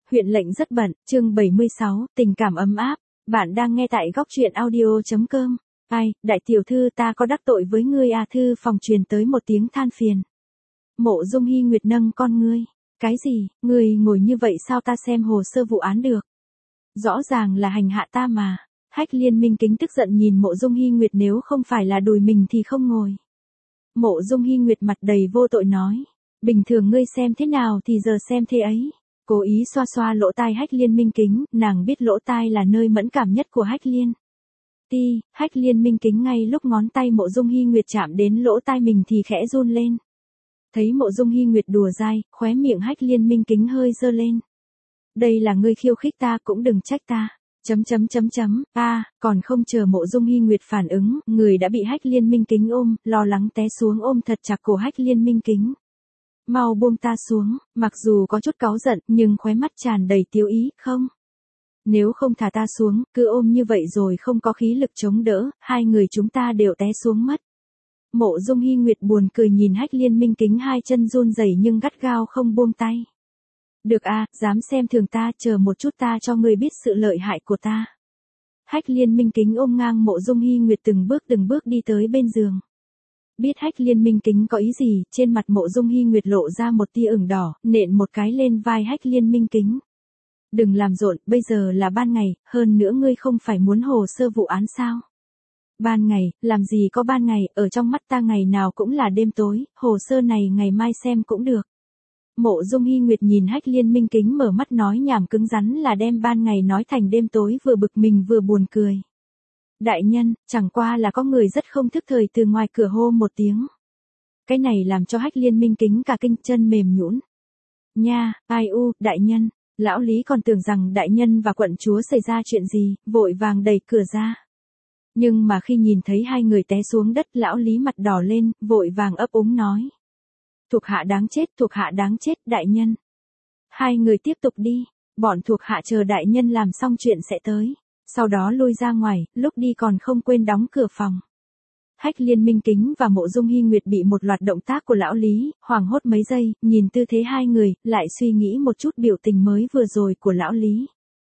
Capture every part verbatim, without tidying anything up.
huyện lệnh rất bận, chương bảy mươi sáu, tình cảm ấm áp. Bạn đang nghe tại góc truyện audio.com. Ai, đại tiểu thư ta có đắc tội với ngươi à? Thư phòng truyền tới một tiếng than phiền. Mộ Dung Hi Nguyệt nâng con ngươi. Cái gì, ngươi ngồi như vậy sao ta xem hồ sơ vụ án được? Rõ ràng là hành hạ ta mà. Hách Liên Minh Kính tức giận nhìn Mộ Dung Hi Nguyệt, nếu không phải là đùi mình thì không ngồi. Mộ Dung Hi Nguyệt mặt đầy vô tội nói. Bình thường ngươi xem thế nào thì giờ xem thế ấy. Cố ý xoa xoa lỗ tai Hách Liên Minh Kính, nàng biết lỗ tai là nơi mẫn cảm nhất của Hách Liên. Ti, Hách Liên Minh Kính ngay lúc ngón tay Mộ Dung Hi Nguyệt chạm đến lỗ tai mình thì khẽ run lên. Thấy Mộ Dung Hi Nguyệt đùa dai, khóe miệng Hách Liên Minh Kính hơi giơ lên. Đây là ngươi khiêu khích ta, cũng đừng trách ta. Chấm chấm chấm chấm, a, à, còn không chờ Mộ Dung Hi Nguyệt phản ứng, người đã bị Hách Liên Minh Kính ôm, lo lắng té xuống ôm thật chặt cổ Hách Liên Minh Kính. Mau buông ta xuống, mặc dù có chút cáu giận, nhưng khóe mắt tràn đầy tiêu ý, không. Nếu không thả ta xuống, cứ ôm như vậy rồi không có khí lực chống đỡ, hai người chúng ta đều té xuống mất. Mộ Dung Hi Nguyệt buồn cười nhìn Hách Liên Minh Kính hai chân run rẩy nhưng gắt gao không buông tay. Được à, dám xem thường ta, chờ một chút ta cho ngươi biết sự lợi hại của ta. Hách Liên Minh Kính ôm ngang Mộ Dung Hi Nguyệt từng bước từng bước đi tới bên giường. Biết Hách Liên Minh Kính có ý gì, trên mặt Mộ Dung Hi Nguyệt lộ ra một tia ửng đỏ, nện một cái lên vai Hách Liên Minh Kính. Đừng làm rộn, bây giờ là ban ngày, hơn nữa ngươi không phải muốn hồ sơ vụ án sao? Ban ngày, làm gì có ban ngày, ở trong mắt ta ngày nào cũng là đêm tối, hồ sơ này ngày mai xem cũng được. Mộ Dung Hi Nguyệt nhìn Hách Liên Minh Kính mở mắt nói nhảm cứng rắn là đem ban ngày nói thành đêm tối, vừa bực mình vừa buồn cười. Đại nhân, chẳng qua là có người rất không thức thời từ ngoài cửa hô một tiếng. Cái này làm cho Hách Liên Minh Kính cả kinh chân mềm nhũn. Nha, ai u, đại nhân, lão Lý còn tưởng rằng đại nhân và quận chúa xảy ra chuyện gì, vội vàng đẩy cửa ra. Nhưng mà khi nhìn thấy hai người té xuống đất, lão Lý mặt đỏ lên, vội vàng ấp úng nói. Thuộc hạ đáng chết, thuộc hạ đáng chết, đại nhân. Hai người tiếp tục đi, bọn thuộc hạ chờ đại nhân làm xong chuyện sẽ tới. Sau đó lui ra ngoài, lúc đi còn không quên đóng cửa phòng. Hách Liên Minh Kính và Mộ Dung Hi Nguyệt bị một loạt động tác của lão Lý, hoảng hốt mấy giây, nhìn tư thế hai người, lại suy nghĩ một chút biểu tình mới vừa rồi của lão Lý.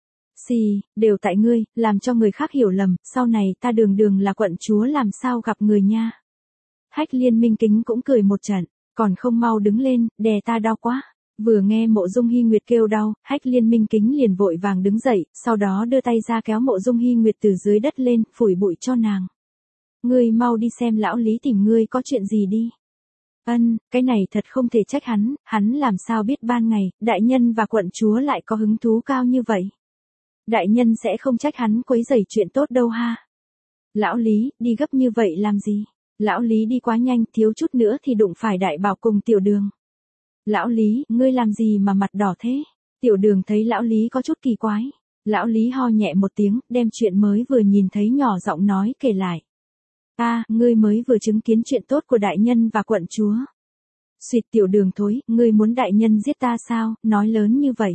Xì, đều tại ngươi, làm cho người khác hiểu lầm, sau này ta đường đường là quận chúa làm sao gặp người nha. Hách Liên Minh Kính cũng cười một trận, còn không mau đứng lên, đè ta đau quá. Vừa nghe Mộ Dung Hi Nguyệt kêu đau, Hách Liên Minh Kính liền vội vàng đứng dậy, sau đó đưa tay ra kéo Mộ Dung Hi Nguyệt từ dưới đất lên, phủi bụi cho nàng. Ngươi mau đi xem lão Lý tìm ngươi có chuyện gì đi. Ân, cái này thật không thể trách hắn, hắn làm sao biết ban ngày, đại nhân và quận chúa lại có hứng thú cao như vậy. Đại nhân sẽ không trách hắn quấy rầy chuyện tốt đâu ha. Lão Lý, đi gấp như vậy làm gì? Lão Lý đi quá nhanh, thiếu chút nữa thì đụng phải Đại Bảo cùng Tiểu Đường. Lão Lý, ngươi làm gì mà mặt đỏ thế? Tiểu Đường thấy lão Lý có chút kỳ quái. Lão Lý ho nhẹ một tiếng, đem chuyện mới vừa nhìn thấy nhỏ giọng nói kể lại. A, à, ngươi mới vừa chứng kiến chuyện tốt của đại nhân và quận chúa. Xuyệt, Tiểu Đường thối, ngươi muốn đại nhân giết ta sao, nói lớn như vậy.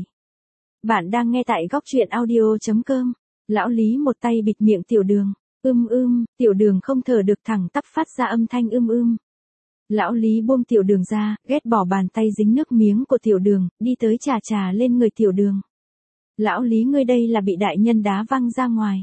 Bạn đang nghe tại góc truyện audio.com. Lão Lý một tay bịt miệng Tiểu Đường. Ưm ưm, Tiểu Đường không thở được thẳng tắp phát ra âm thanh ưm ưm. Lão Lý buông Tiểu Đường ra, ghét bỏ bàn tay dính nước miếng của Tiểu Đường, đi tới chà chà lên người Tiểu Đường. Lão Lý, ngươi đây là bị đại nhân đá văng ra ngoài.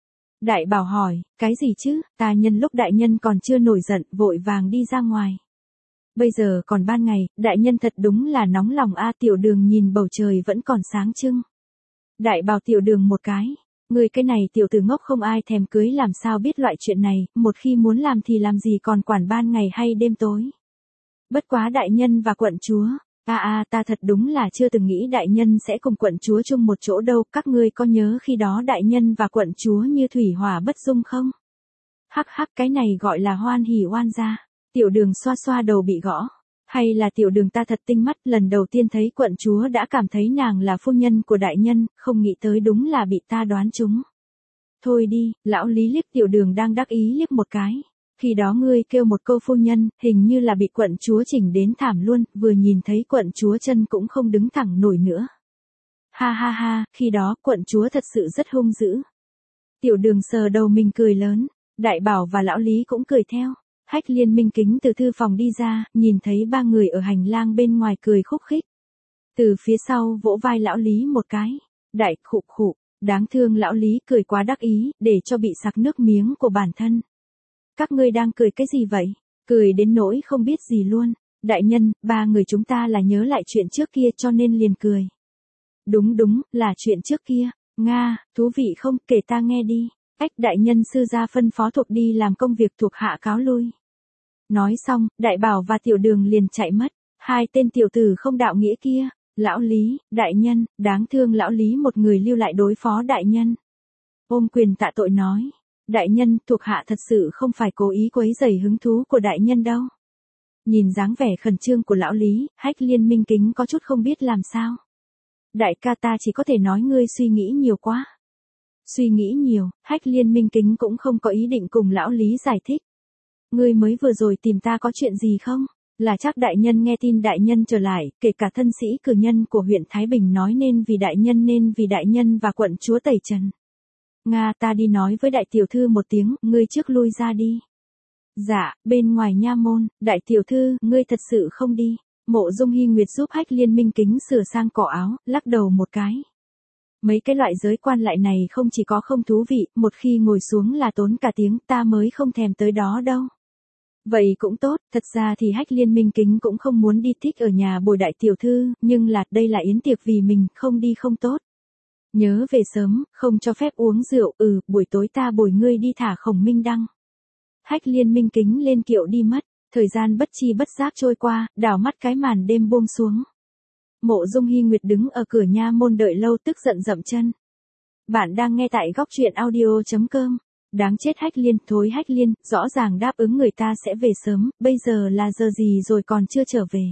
Đại Bảo hỏi, cái gì chứ, ta nhân lúc đại nhân còn chưa nổi giận, vội vàng đi ra ngoài. Bây giờ còn ban ngày, đại nhân thật đúng là nóng lòng a. Tiểu Đường nhìn bầu trời vẫn còn sáng trưng. Đại Bảo Tiểu Đường một cái. Người cái này tiểu tử ngốc không ai thèm cưới làm sao biết loại chuyện này, một khi muốn làm thì làm gì còn quản ban ngày hay đêm tối. Bất quá đại nhân và quận chúa, a a ta thật đúng là chưa từng nghĩ đại nhân sẽ cùng quận chúa chung một chỗ đâu, các ngươi có nhớ khi đó đại nhân và quận chúa như thủy hỏa bất dung không? Hắc hắc, cái này gọi là hoan hỉ oan gia. Tiểu Đường xoa xoa đầu bị gõ. Hay là Tiểu Đường ta thật tinh mắt, lần đầu tiên thấy quận chúa đã cảm thấy nàng là phu nhân của đại nhân, không nghĩ tới đúng là bị ta đoán trúng. Thôi đi, lão Lý liếc Tiểu Đường đang đắc ý liếc một cái. Khi đó ngươi kêu một câu phu nhân, hình như là bị quận chúa chỉnh đến thảm luôn, vừa nhìn thấy quận chúa chân cũng không đứng thẳng nổi nữa. Ha ha ha, khi đó quận chúa thật sự rất hung dữ. Tiểu Đường sờ đầu mình cười lớn, Đại Bảo và lão Lý cũng cười theo. Hách Liên Minh Kính từ thư phòng đi ra, nhìn thấy ba người ở hành lang bên ngoài cười khúc khích. Từ phía sau vỗ vai lão Lý một cái. Đại khụ khụ, đáng thương lão Lý cười quá đắc ý, để cho bị sặc nước miếng của bản thân. Các ngươi đang cười cái gì vậy? Cười đến nỗi không biết gì luôn. Đại nhân, ba người chúng ta là nhớ lại chuyện trước kia cho nên liền cười. Đúng đúng, là chuyện trước kia. Nga, thú vị không, kể ta nghe đi. Ách đại nhân sư gia phân phó thuộc đi làm công việc thuộc hạ cáo lui. Nói xong, đại bảo và tiểu đường liền chạy mất. Hai tên tiểu tử không đạo nghĩa kia. Lão Lý, đại nhân, đáng thương lão Lý một người lưu lại đối phó đại nhân. Ôm quyền tạ tội nói. Đại nhân, thuộc hạ thật sự không phải cố ý quấy rầy hứng thú của đại nhân đâu. Nhìn dáng vẻ khẩn trương của lão Lý, Hách Liên Minh Kính có chút không biết làm sao. Đại ca ta chỉ có thể nói ngươi suy nghĩ nhiều quá. Suy nghĩ nhiều, Hách Liên Minh Kính cũng không có ý định cùng lão Lý giải thích. Ngươi mới vừa rồi tìm ta có chuyện gì không? Là chắc đại nhân nghe tin đại nhân trở lại, kể cả thân sĩ cử nhân của huyện Thái Bình nói nên vì đại nhân nên vì đại nhân và quận chúa tẩy trần. Nga ta đi nói với đại tiểu thư một tiếng, ngươi trước lui ra đi. Dạ, bên ngoài nha môn, đại tiểu thư, ngươi thật sự không đi. Mộ Dung Hi Nguyệt giúp Hách Liên Minh Kính sửa sang cổ áo, lắc đầu một cái. Mấy cái loại giới quan lại này không chỉ có không thú vị, một khi ngồi xuống là tốn cả tiếng, ta mới không thèm tới đó đâu. Vậy cũng tốt, thật ra thì Hách Liên Minh Kính cũng không muốn đi thích ở nhà bồi đại tiểu thư, nhưng là đây là yến tiệc vì mình, không đi không tốt. Nhớ về sớm, không cho phép uống rượu, ừ, buổi tối ta bồi ngươi đi thả Khổng Minh Đăng. Hách Liên Minh Kính lên kiệu đi mất, thời gian bất chi bất giác trôi qua, đảo mắt cái màn đêm buông xuống. Mộ Dung Hi Nguyệt đứng ở cửa nha môn đợi lâu tức giận dậm chân. Bạn đang nghe tại góc truyện audio chấm com. Đáng chết Hách Liên, thối Hách Liên, rõ ràng đáp ứng người ta sẽ về sớm, bây giờ là giờ gì rồi còn chưa trở về.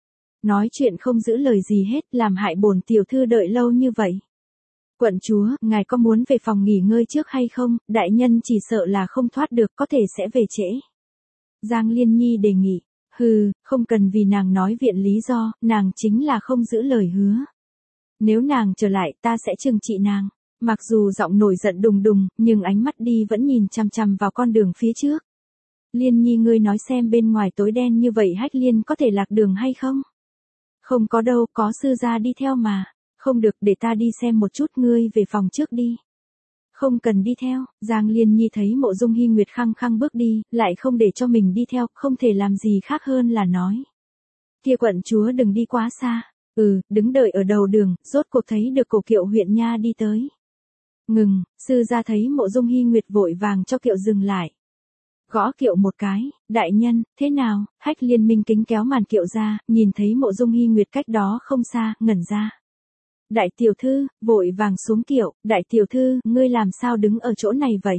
Nói chuyện không giữ lời gì hết, làm hại bổn tiểu thư đợi lâu như vậy. Quận chúa, ngài có muốn về phòng nghỉ ngơi trước hay không, đại nhân chỉ sợ là không thoát được, có thể sẽ về trễ. Giang Liên Nhi đề nghị, hừ, không cần vì nàng nói viện lý do, nàng chính là không giữ lời hứa. Nếu nàng trở lại ta sẽ trừng trị nàng. Mặc dù giọng nổi giận đùng đùng, nhưng ánh mắt đi vẫn nhìn chằm chằm vào con đường phía trước. Liên Nhi ngươi nói xem bên ngoài tối đen như vậy Hách Liên có thể lạc đường hay không? Không có đâu, có sư gia đi theo mà. Không được, để ta đi xem một chút, ngươi về phòng trước đi. Không cần đi theo, Giang Liên Nhi thấy Mộ Dung Hi Nguyệt khăng khăng bước đi, lại không để cho mình đi theo, không thể làm gì khác hơn là nói. Kia quận chúa đừng đi quá xa. Ừ, đứng đợi ở đầu đường, rốt cuộc thấy được cổ kiệu huyện nha đi tới. Ngừng, sư gia thấy Mộ Dung Hi Nguyệt vội vàng cho kiệu dừng lại. Gõ kiệu một cái, đại nhân, thế nào? Hách Liên Minh Kính kéo màn kiệu ra, nhìn thấy Mộ Dung Hi Nguyệt cách đó không xa, ngẩn ra. Đại tiểu thư, vội vàng xuống kiệu, đại tiểu thư, ngươi làm sao đứng ở chỗ này vậy?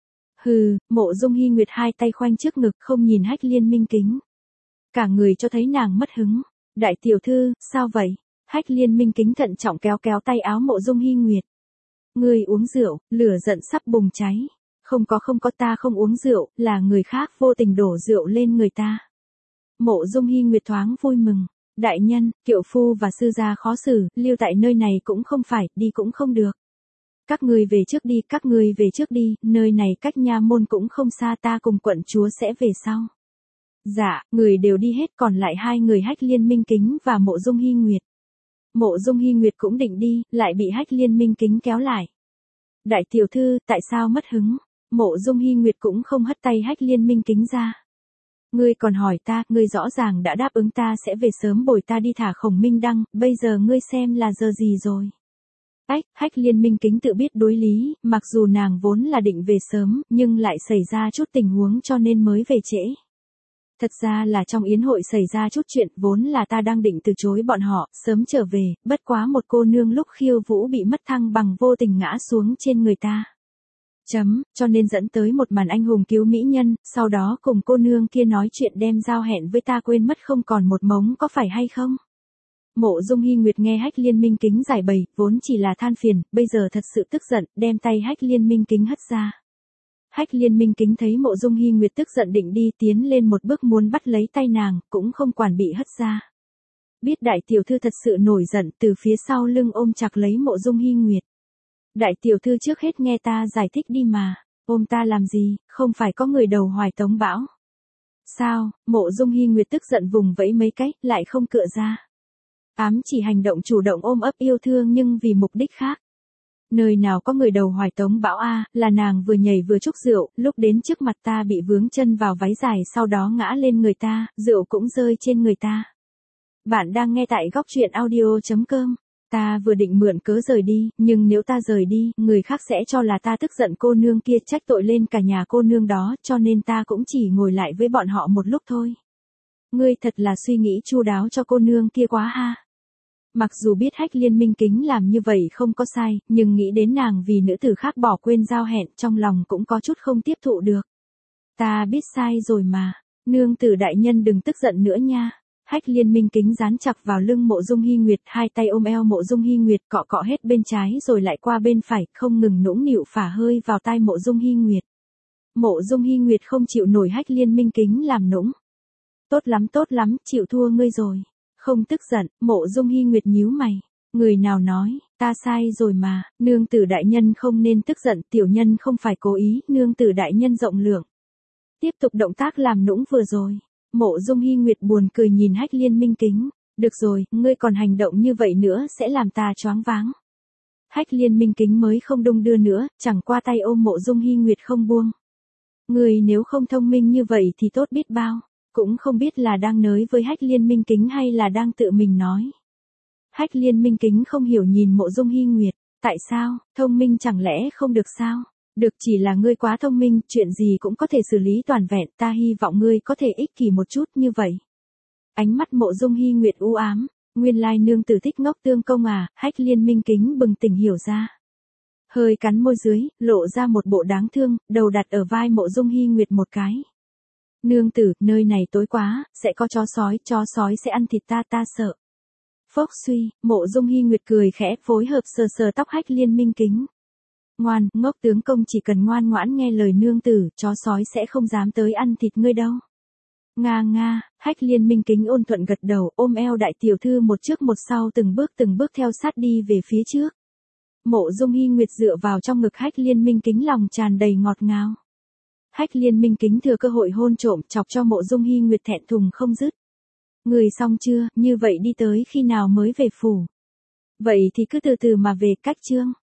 Hừ, Mộ Dung Hi Nguyệt hai tay khoanh trước ngực không nhìn Hách Liên Minh Kính. Cả người cho thấy nàng mất hứng. Đại tiểu thư, sao vậy? Hách Liên Minh Kính thận trọng kéo kéo tay áo Mộ Dung Hi Nguyệt. Ngươi uống rượu, lửa giận sắp bùng cháy. Không có không có ta không uống rượu, là người khác vô tình đổ rượu lên người ta. Mộ Dung Hi Nguyệt thoáng vui mừng. Đại nhân, kiệu phu và sư gia khó xử, lưu tại nơi này cũng không phải, đi cũng không được. Các ngươi về trước đi, các ngươi về trước đi, nơi này cách nha môn cũng không xa, ta cùng quận chúa sẽ về sau. Dạ, người đều đi hết, còn lại hai người Hách Liên Minh Kính và Mộ Dung Hi Nguyệt. Mộ Dung Hi Nguyệt cũng định đi, lại bị Hách Liên Minh Kính kéo lại. Đại tiểu thư, tại sao mất hứng? Mộ Dung Hi Nguyệt cũng không hất tay Hách Liên Minh Kính ra. Ngươi còn hỏi ta, ngươi rõ ràng đã đáp ứng ta sẽ về sớm bồi ta đi thả Khổng Minh Đăng, bây giờ ngươi xem là giờ gì rồi. Ách, Hách Liên Minh Kính tự biết đối lý, mặc dù nàng vốn là định về sớm, nhưng lại xảy ra chút tình huống cho nên mới về trễ. Thật ra là trong yến hội xảy ra chút chuyện, vốn là ta đang định từ chối bọn họ, sớm trở về, bất quá một cô nương lúc khiêu vũ bị mất thăng bằng vô tình ngã xuống trên người ta. Chấm, cho nên dẫn tới một màn anh hùng cứu mỹ nhân, sau đó cùng cô nương kia nói chuyện đem giao hẹn với ta quên mất không còn một mống, có phải hay không? Mộ Dung Hi Nguyệt nghe Hách Liên Minh Kính giải bày, vốn chỉ là than phiền, bây giờ thật sự tức giận, đem tay Hách Liên Minh Kính hất ra. Hách Liên Minh Kính thấy Mộ Dung Hi Nguyệt tức giận định đi tiến lên một bước muốn bắt lấy tay nàng, cũng không quản bị hất ra. Biết đại tiểu thư thật sự nổi giận, từ phía sau lưng ôm chặt lấy Mộ Dung Hi Nguyệt. Đại tiểu thư trước hết nghe ta giải thích đi mà, ôm ta làm gì, không phải có người đầu hoài tống bão. Sao? Mộ Dung Hi Nguyệt tức giận vùng vẫy mấy cái, lại không cựa ra. Ám chỉ hành động chủ động ôm ấp yêu thương nhưng vì mục đích khác. Nơi nào có người đầu hoài Tống Bão a, là nàng vừa nhảy vừa trúc rượu, lúc đến trước mặt ta bị vướng chân vào váy dài sau đó ngã lên người ta, rượu cũng rơi trên người ta. Bạn đang nghe tại góc truyện audio chấm com. Ta vừa định mượn cớ rời đi, nhưng nếu ta rời đi, người khác sẽ cho là ta tức giận cô nương kia, trách tội lên cả nhà cô nương đó, cho nên ta cũng chỉ ngồi lại với bọn họ một lúc thôi. Ngươi thật là suy nghĩ chu đáo cho cô nương kia quá ha. Mặc dù biết Hách Liên Minh Kính làm như vậy không có sai, nhưng nghĩ đến nàng vì nữ tử khác bỏ quên giao hẹn, trong lòng cũng có chút không tiếp thụ được. Ta biết sai rồi mà, nương tử đại nhân đừng tức giận nữa nha. Hách Liên Minh Kính dán chặt vào lưng Mộ Dung Hy Nguyệt, hai tay ôm eo Mộ Dung Hy Nguyệt, cọ cọ hết bên trái rồi lại qua bên phải, không ngừng nũng nịu phả hơi vào tai Mộ Dung Hy Nguyệt. Mộ Dung Hy Nguyệt không chịu nổi Hách Liên Minh Kính làm nũng. Tốt lắm tốt lắm, chịu thua ngươi rồi. Không tức giận, Mộ Dung Hy Nguyệt nhíu mày. Người nào nói, ta sai rồi mà, nương tử đại nhân không nên tức giận, tiểu nhân không phải cố ý, nương tử đại nhân rộng lượng. Tiếp tục động tác làm nũng vừa rồi. Mộ Dung Hy Nguyệt buồn cười nhìn Hách Liên Minh Kính. Được rồi, ngươi còn hành động như vậy nữa sẽ làm ta choáng váng. Hách Liên Minh Kính mới không đung đưa nữa, chẳng qua tay ôm Mộ Dung Hy Nguyệt không buông. Ngươi nếu không thông minh như vậy thì tốt biết bao. Cũng không biết là đang nới với Hách Liên Minh Kính hay là đang tự mình nói. Hách Liên Minh Kính không hiểu nhìn Mộ Dung Hy Nguyệt. Tại sao, thông minh chẳng lẽ không được sao? Được, chỉ là ngươi quá thông minh, chuyện gì cũng có thể xử lý toàn vẹn, ta hy vọng ngươi có thể ích kỷ một chút như vậy. Ánh mắt Mộ Dung Hy Nguyệt u ám, nguyên lai nương tử thích ngốc tương công à, Hách Liên Minh Kính bừng tỉnh hiểu ra. Hơi cắn môi dưới, lộ ra một bộ đáng thương, đầu đặt ở vai Mộ Dung Hy Nguyệt một cái. Nương tử, nơi này tối quá, sẽ có chó sói, chó sói sẽ ăn thịt ta, ta sợ. Phốc suy, Mộ Dung Hy Nguyệt cười khẽ, phối hợp sờ sờ tóc Hách Liên Minh Kính. Ngoan, ngốc tướng công chỉ cần ngoan ngoãn nghe lời nương tử, chó sói sẽ không dám tới ăn thịt ngươi đâu. Nga nga, Hách Liên Minh Kính ôn thuận gật đầu, ôm eo đại tiểu thư một trước một sau từng bước từng bước theo sát đi về phía trước. Mộ Dung Hy Nguyệt dựa vào trong ngực Hách Liên Minh Kính, lòng tràn đầy ngọt ngào. Hách Liên Minh Kính thừa cơ hội hôn trộm, chọc cho Mộ Dung Hy Nguyệt thẹn thùng không dứt. Người xong chưa, như vậy đi tới khi nào mới về phủ? Vậy thì cứ từ từ mà về, cách chương.